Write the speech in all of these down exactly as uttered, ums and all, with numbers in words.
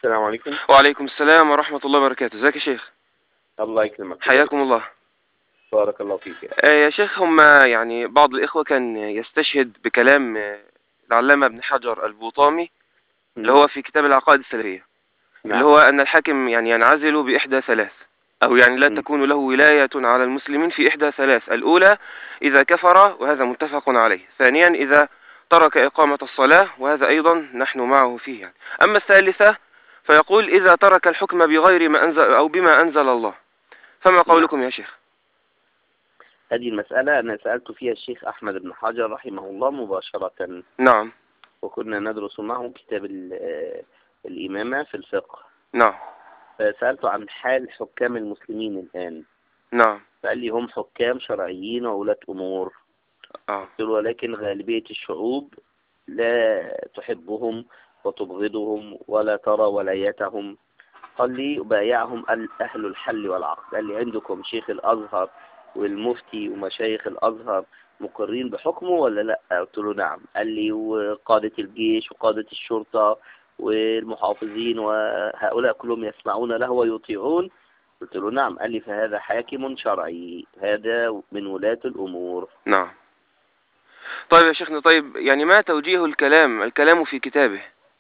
السلام عليكم. وعليكم السلام ورحمة الله وبركاته. ازيك يا شيخ؟ الله يكرمك ويبارك حياكم فيك. الله. بارك الله فيك يا أخي. آه، يا شيخ، هم يعني بعض الإخوة كان يستشهد بكلام آه، العلامة ابن حجر البوطامي، اللي مم. هو في كتاب العقائد السلفية، اللي نعم. هو أن الحاكم يعني ينعزل بإحدى ثلاث، أو يعني لا مم. تكون له ولاية على المسلمين في إحدى ثلاث: الأولى إذا كفر، وهذا متفق عليه; ثانيا إذا ترك إقامة الصلاة، وهذا أيضا نحن معه فيه يعني. أما الثالثة فيقول إذا ترك الحكم بغير ما أنزل أو بما أنزل الله. فما نعم. قولكم يا شيخ؟ هذه المسألة أنا سألت فيها الشيخ أحمد بن حجر رحمه الله مباشرة، نعم. وكنا ندرس معه كتاب ال- آه، الإمامة في الفقه. نعم. فسألته عن حال حكام المسلمين الآن، نعم. فقال لي هم حكام شرعيين وولاة أمور. آه. قلت له ولكن غالبية الشعوب لا تحبهم وتبغضهم ولا ترى ولايتهم. قال لي بايعهم ال- أهل الحل والعقد. قال لي عندكم شيخ الأزهر والمفتي ومشايخ الأزهر مقرين بحكمه ولا لا؟ قلت له نعم. قال لي وقادة الجيش وقادة الشرطة والمحافظين وهؤلاء كلهم يسمعون له ويطيعون؟ قلت له نعم. قال لي فهذا حاكم شرعي، هذا من ولاة الأمور. نعم. طيب يا شيخنا، طيب يعني ما توجيه الكلام الكلام في كتابه؟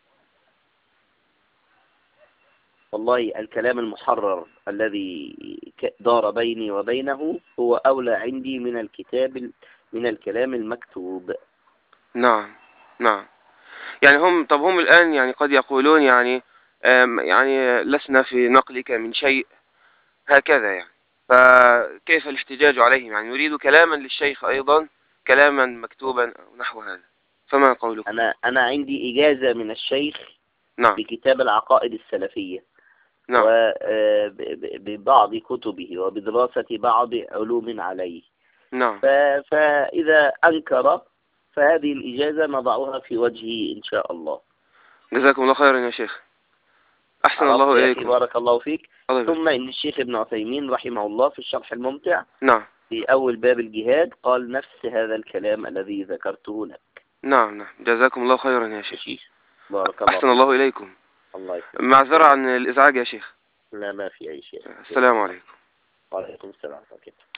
والله الكلام المحرر الذي ك- دار بيني وبينه هو أولى عندي من الكتاب، من الكلام المكتوب. نعم. نعم. يعني هم طب هم الآن يعني قد يقولون يعني آم، يعني لسنا في نقلك من شيء، هكذا يعني. فكيف الاحتجاج عليهم؟ يعني نريد كلاما للشيخ أيضا، كلاما مكتوبا أو نحو هذا. فما قولكم؟ أنا أنا عندي إجازة من الشيخ نعم. بكتاب العقائد السلفية نعم. وببعض كتبه وبدراسة بعض علوم عليه. نعم. ف- فإذا أنكر فهذه الإجازة نضعها في وجهه إن شاء الله. جزاكم الله خيرا يا شيخ. أحسن عرفت الله يا أخي إليكم. بارك الله فيك. الله يبارك ثم فيك. إن الشيخ ابن عثيمين رحمه الله في الشرح الممتع نعم. في أول باب الجهاد قال نفس هذا الكلام الذي ذكرته لك. نعم. نعم. جزاكم الله خيرا يا شيخ. ماشي. بارك الله أحسن فيك. الله إليكم. الله يكرمك. معذرة بارك. عن الإزعاج يا شيخ. لا ما في أي شيء. جزاك السلام الله. عليكم. وعليكم السلام ورحمة الله.